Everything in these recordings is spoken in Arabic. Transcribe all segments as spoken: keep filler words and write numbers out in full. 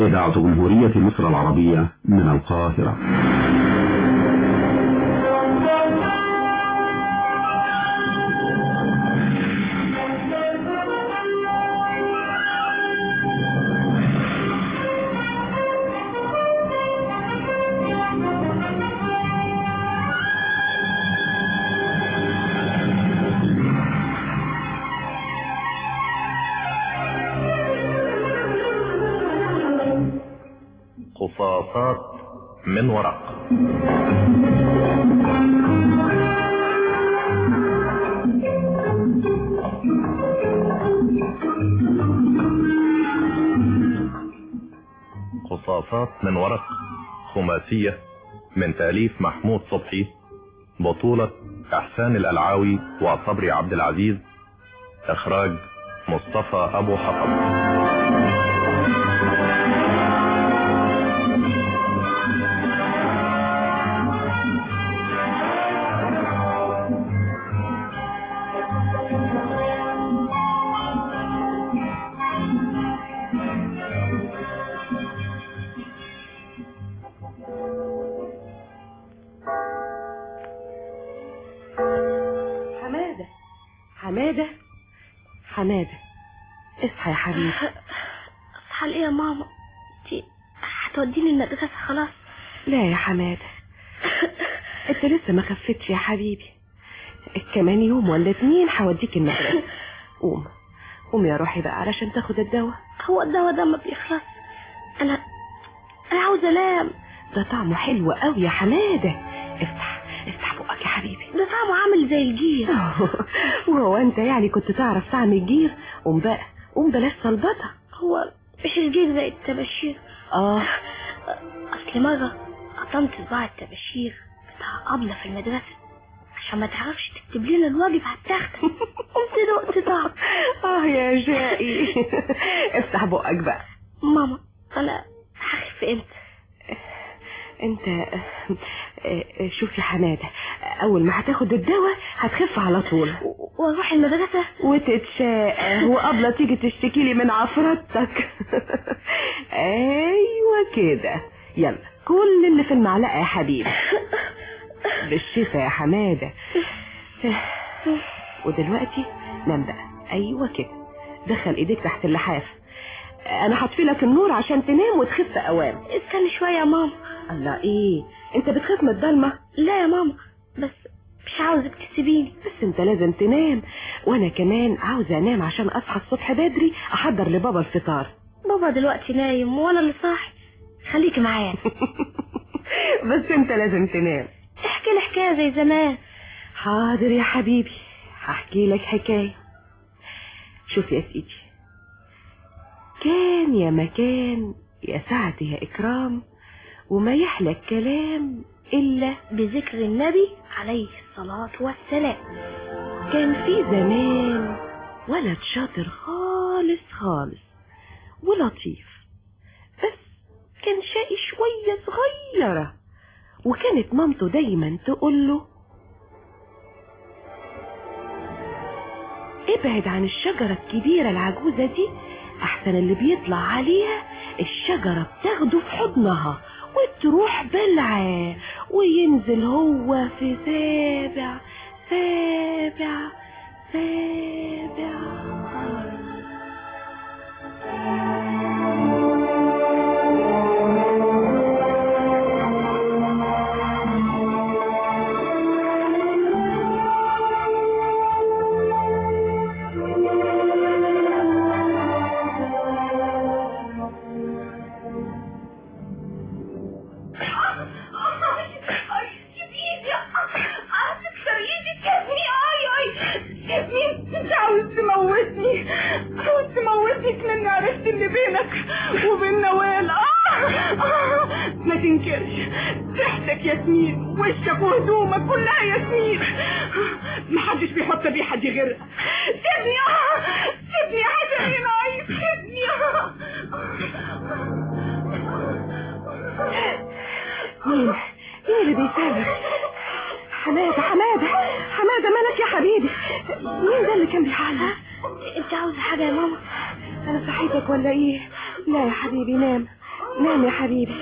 إذاعة جمهورية مصر العربية من القاهرة. قصاصات من ورق. قصاصات من ورق خماسية من تأليف محمود صبحي، بطولة احسان الالعاوي وصبري عبد العزيز، اخراج مصطفى ابو حطب. حمادة حمادة حمادة اصحى يا حبيبي. اصحى ليه يا ماما؟ انتي هتوديني المدرسة خلاص؟ لا يا حمادة، انت لسه ما خفتش يا حبيبي، كمان يوم ولا اتنين هوديك المدرسة. قوم قوم يا روحي بقى علشان تاخد الدواء. هو الدواء ده ما بيخلص؟ انا انا عاوزة انام. ده طعمه حلو قوي يا حمادة، افتح افتح بقك يا حبيبي. ده طعمه عامل زي الجير. وهو انت يعني كنت تعرف طعم الجير؟ قوم بقى قوم بلاش صلبطة. هو مش الجير زي التباشير؟ اه اصل مرة قطمت صباع التباشير بتاع أبلة في المدرسة عشان ما تعرفش تكتب لنا الواجب على التختة. قمت دقت طعم. اه يا شقي. افتح بقك بقى. ماما انا هخف امتى؟ انت شوف يا حمادة، اول ما هتاخد الدواء هتخف على طول واروح المدرسة وتتشاقى وقبل تيجي تشتكي لي من عفرتك. ايوه كده، يلا كل اللي في المعلقة يا حبيبي. بالشفا يا حمادة. ودلوقتي نام بقى. ايوه كده، دخل ايديك تحت اللحاف، انا هطفي لك النور عشان تنام وتخف اوام. استنى شوية يا ماما. الله ايه، انت بتخاف من الضلمة؟ لا يا ماما، بس مش عاوزك تسيبيني. بس انت لازم تنام، وانا كمان عاوزة انام عشان اصحى الصبح بدري احضر لبابا الفطار. بابا دلوقتي نايم وانا اللي صاحي، خليكي معايا. بس انت لازم تنام. احكي لي حكاية زي زمان. حاضر يا حبيبي، هحكي لك حكاية. شوف يا سيدي، كان يا مكان يا سعد يا إكرام، وما يحلى الكلام إلا بذكر النبي عليه الصلاة والسلام. كان في زمان ولد شاطر خالص خالص ولطيف، بس كان شقي شوية صغيرة، وكانت مامته دايما تقوله ابعد عن الشجرة الكبيرة العجوزة دي، احسن اللي بيطلع عليها الشجرة بتاخده في حضنها وتروح بلعة، وينزل هو في سابع سابع سابع. ياسمين، وشك وهدومك كلها ياسمين، محدش بيحط ريحة دي غيرها. سيبني سيبني يا حسين، عايز سيبني. مين مين اللي بيساعدك؟ حمادة حمادة حمادة، مالك يا حبيبي؟ مين ده اللي كان بيحلق؟ انت عاوزة حاجة يا ماما؟ انا صحيتك ولا ايه؟ لا يا حبيبي، نام نام يا حبيبي.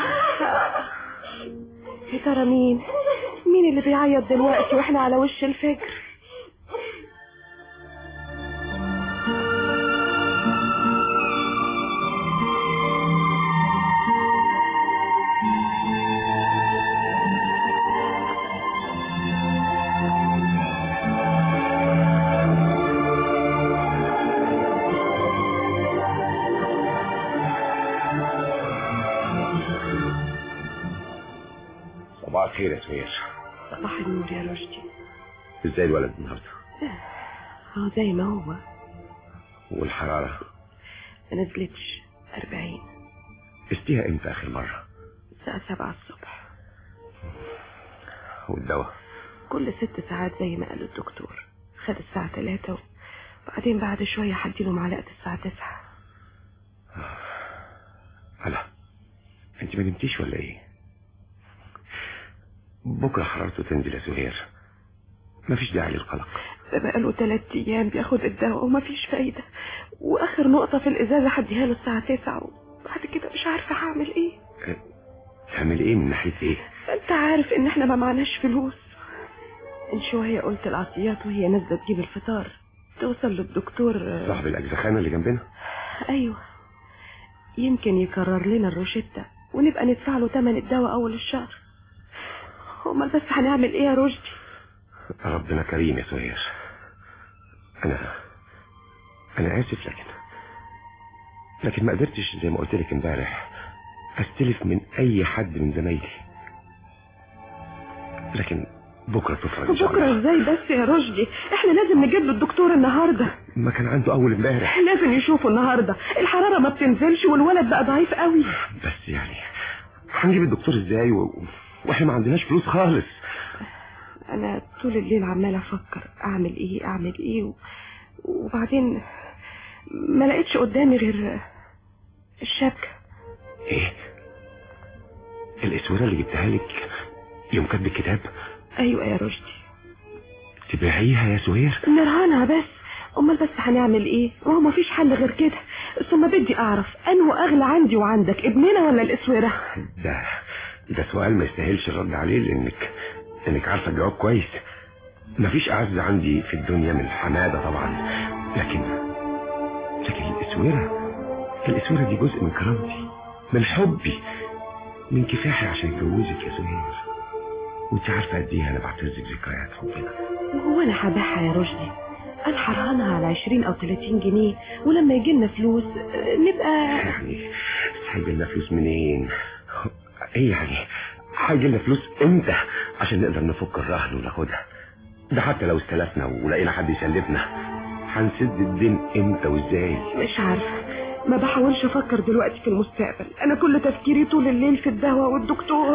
يا ترى مين مين اللي بيعيط دلوقتي واحنا على وش الفجر؟ صباح الخير يا سمير. صباح النور يا رشدي. ازاي الولد النهارده؟ اه زي ما هو. والحرارة؟ ما نزلتش أربعين. قستيها امتى اخر مرة؟ الساعة سبعة الصبح. والدواء؟ كل ست ساعات زي ما قال الدكتور. خد الساعة تلاتة وبعدين بعد شوية هديله معلقة الساعة تسعة. هلا انت ما نمتيش ولا ايه؟ بكرة حرارته تنزل يا سهير، مفيش داعي للقلق. ده بقاله تلات ايام بياخد الدواء ومفيش فايدة، واخر نقطة في الازازة هديها له الساعة تسعة وبعد كده مش عارفة هعمل ايه. تعمل ايه من ناحية ايه؟ انت عارف ان احنا ما معناش فلوس. من شوية قلت العطيات وهي نازلة تجيب الفطار توصل للدكتور صاحب الاجزخانة اللي جنبنا. ايوه، يمكن يكرر لنا الروشتة ونبقى ندفع له تمن الدواء اول الشهر. امال بس هنعمل ايه يا رشدي؟ ربنا كريم يا سهير. انا انا اسف لكن لكن ما قدرتش زي ما قلت لك امبارح استلف من اي حد من زمايلي، لكن بكره تفرج ان شاء الله. بكره ازاي بس يا رشدي؟ احنا لازم نجيب له الدكتور النهارده. ما كان عنده اول امبارح. لازم يشوفه النهارده، الحراره ما بتنزلش والولد بقى ضعيف قوي. بس يعني هنجيب الدكتور ازاي و... واحنا ما عندناش فلوس خالص. انا طول الليل عمال افكر اعمل ايه اعمل ايه و... وبعدين ما لقيتش قدامي غير الشبكه. ايه الاسوره اللي جبتها لك يوم كاتب الكتاب؟ ايوه يا رشدي. تبيعيها يا سهير؟ نرهنها بس. امال بس هنعمل ايه؟ وهو ما فيش حل غير كده. ثم بدي اعرف انه اغلى عندي وعندك، ابننا ولا الاسوره؟ ده ده سؤال ما يستاهلش الرد عليه، لانك انك عارفه الجواب كويس. مفيش اعز عندي في الدنيا من حماده طبعا، لكن لكن الاسوره الاسوره دي جزء من كرامتي، من حبي، من كفاحي عشان اتجوزك يا سهير. وانت عارفه قد ايه انا بعتز بذكريات ربنا. وهو انا هبيعها يا رشدي؟ انا هرهنها على عشرين او تلاتين جنيه، ولما يجي لنا فلوس نبقى يعني هيجي لنا فلوس منين؟ ايه يعني هيجي لنا فلوس امتى عشان نقدر نفك الرهن وناخدها؟ ده حتى لو استلفنا ولقينا حد يسلفنا هنسد الدين امتى وازاي؟ مش عارفه، ما بحاولش افكر دلوقتي في المستقبل. انا كل تفكيري طول الليل في الدواء والدكتور.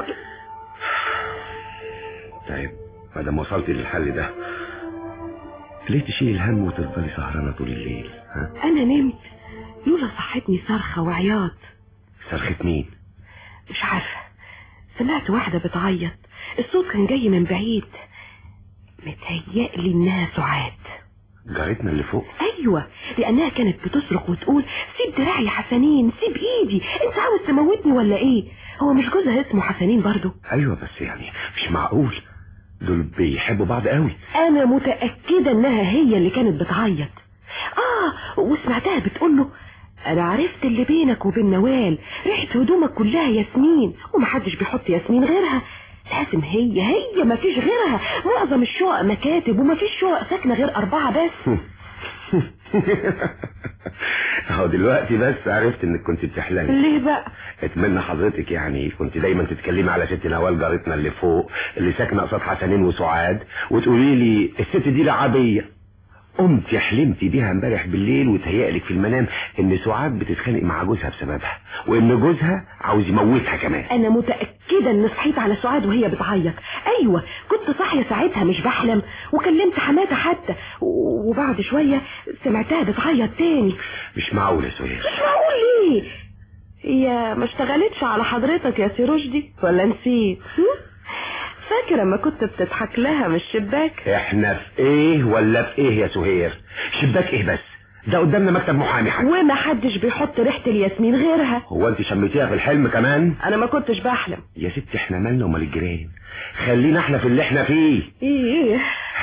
طيب ما دام وصلتي للحل ده ليه تشيلي الهم وتفضلي سهرانه طول الليل؟ ها؟ انا نمت لولا صحتني صرخه وعياط. صرخة مين؟ مش عارفه، سمعت واحده بتعيط، الصوت كان جاي من بعيد. متهيألي انها سعاد. جارتنا اللي فوق؟ ايوه، لانها كانت بتصرخ وتقول سيب دراعي يا حسنين، سيب ايدي، انت عاوز تموتني ولا ايه؟ هو مش جوزها اسمه حسنين برضو؟ ايوه بس يعني مش معقول، دول بيحبوا بعض قوي. انا متأكدة انها هي اللي كانت بتعيط. اه وسمعتها بتقوله انا عرفت اللي بينك وبين نوال، ريحة هدومك كلها ياسمين ومحدش بيحط ياسمين غيرها. لازم هي هي مفيش غيرها. معظم الشقق مكاتب ومفيش شقق ساكنة غير اربعة بس. اهو دلوقتي بس عرفت انك كنت بتحلمي. ليه بقى؟ اتمنى حضرتك يعني كنت دايما تتكلمي على ست نوال جارتنا اللي فوق اللي ساكنه قصاد حسنين وسعاد وتقولي لي الست دي لعبيه. قمت حلمتي بيها امبارح بالليل وتهيألك في المنام ان سعاد بتتخانق مع جوزها بسببها وان جوزها عاوز يموتها كمان. انا متأكدة ان صحيت على سعاد وهي بتعيط. ايوه كنت صاحية ساعتها مش بحلم، وكلمت حماتها حتى، وبعد شوية سمعتها بتعيط تاني. مش معقول يا سهير. مش معقول ليه؟ هي ما اشتغلتش على حضرتك يا سي رشدي ولا نسيت؟ فاكر لما كنت بتضحك لها من الشباك؟ احنا في ايه ولا في ايه يا سهير؟ شباك ايه بس؟ ده قدامنا مكتب محامي حاج. ومحدش بيحط ريحة الياسمين غيرها. هو انت شميتيها في الحلم كمان؟ انا ما كنتش بحلم يا ست، احنا مالنا ومال الجيران، خلينا احنا في اللي احنا فيه. ايه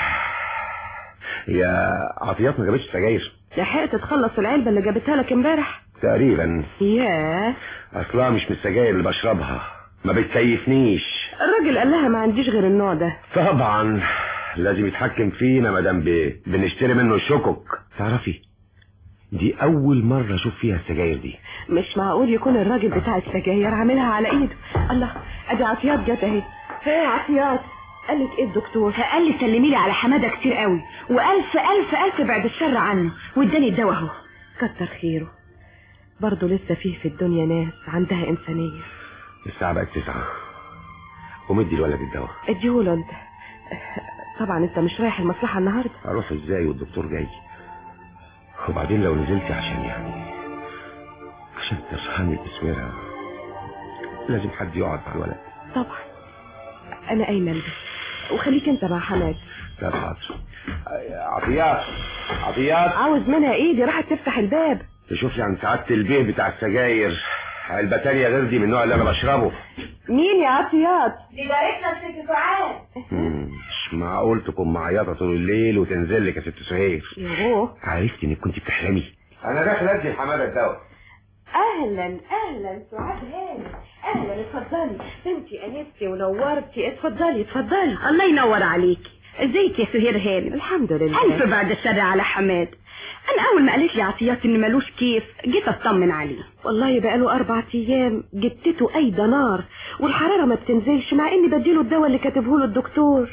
يا عطيات ما جابتش سجاير؟ لحقت تخلص العلبة اللي جابتها لك امبارح؟ تقريبا. ياه، اصلها مش من السجاير اللي بشربها، ما بتكيفنيش. الراجل قال لها ما عنديش غير النوع ده. طبعا لازم يتحكم فينا مدام بيه، بنشتري منه الشكك. تعرفي دي اول مرة اشوف فيها السجاير دي. مش معقول يكون الراجل بتاع السجاير عاملها على ايده. الله، ادي عطيات جت اهي. هي عطيات، قالك ايه الدكتور؟ قال لي سلمي لي على حماده كتير قوي، والف الف الف بعد الشر عنه، واداني الدواء اهو. كتر خيره، برضه لسه فيه في الدنيا ناس عندها انسانيه. الساعه بقت تسعة، ومدي الولد الدواء. اديهوله انت. طبعا انت مش رايح المصلحه النهارده. اروح ازاي والدكتور جاي؟ وبعدين لو نزلت عشان يعني عشان ترهني الاسوره لازم حد يقعد مع الولد. طبعا انا قايمه البس، وخليك انت مع حماد. لا حاضر. عطيات عطيات، عاوز منها ايه؟ دي راحت تفتح الباب. تشوف لي عن سعاده البيه بتاع السجاير علبه تانية غير دي من النوع اللي انا بشربه. مين يا عطيات؟ دي جارتنا الست سعاد. مش معقول تكون معيطه طول الليل وتنزل لك يا ست سهير. يوه، عرفت انك كنت بتحلمي. انا داخل ادي لحماده الدواء. اهلا اهلا سعاد هاني، اهلا اتفضلي. انتي انستي ونورتي، اتفضلي اتفضلي. الله ينور عليكي. ازيك يا سهير هانم؟ الحمد لله. الف بعد الشر على حماد. انا اول ما قالت لي عطيات ان ملوش كيف جيت اطمن عليه. والله بقاله اربع ايام جبتته ايده نار، والحراره ما بتنزلش مع اني بديله الدواء اللي كاتبه له الدكتور.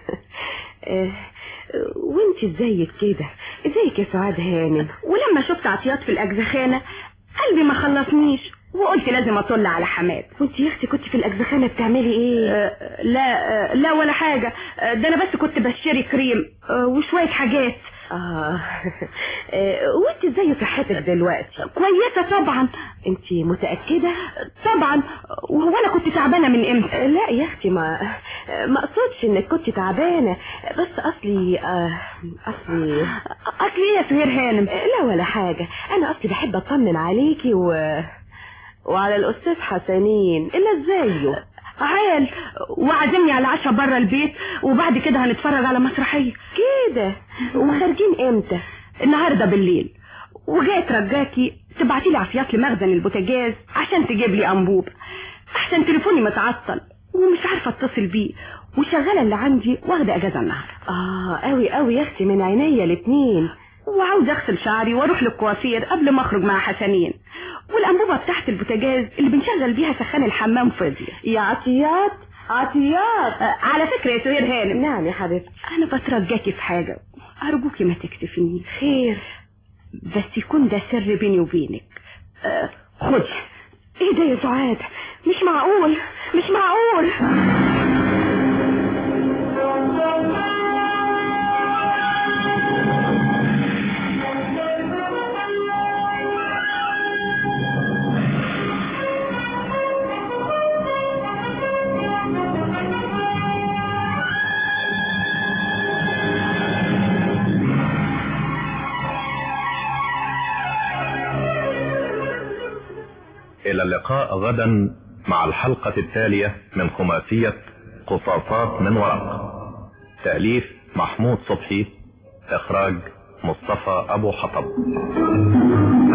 وانتي ازيك كده؟ ازيك يا سعاد هانم؟ ولما شفت عطيات في الاجزخانه قلبي ما خلصنيش، وقلت لازم اطل على حماد. وانتي يا اختي كنت في الاجزخانه بتعملي ايه؟ أه لا أه لا ولا حاجه، أه ده انا بس كنت بشتري كريم أه وشويه حاجات. اه وانت ازاي صحتك دلوقتي؟ كويسه طبعا. انت متاكده؟ طبعا. وهو انا كنت تعبانه من امتى؟ لا يا اختي، ما ما اقصدش انك كنت تعبانه، بس اصلي آه اصلي اصلي ايه يا سهير هانم؟ لا ولا حاجه، انا اصلي بحب اطمن عليكي و وعلى الاستاذ حسنين. الا ازايه؟ عال وعزمني على عشاء بره البيت، وبعد كده هنتفرج على مسرحيه كده. وخارجين امتى؟ النهارده بالليل. وجاي ترجاكي تبعتي لي عفيات لمخزن البوتاجاز عشان تجيب لي انبوب، احسن تليفوني متعطل ومش عارفه اتصل بيه، وشغاله اللي عندي واخده اجازه النهارده. اه قوي قوي يا اختي، من عينيا الاتنين. وعاوز اغسل شعري واروح للكوافير قبل ما اخرج مع حسنين، والانبوبه بتاعت البوتاجاز اللي بنشغل بيها سخان الحمام فاضيه. يا عطيات عطيات. آه على فكره يا سهير هانم. نعم يا حبيبتي. انا بترجاكي في حاجه، ارجوكي ما تكتفينيش. خير؟ بس يكون ده سر بيني وبينك. آه خدي. ايه ده يا سعاد؟ مش معقول مش معقول. إلى اللقاء غدا مع الحلقة التالية من خماسية قصاصات من ورق. تأليف محمود صبحي، إخراج مصطفى أبو حطب.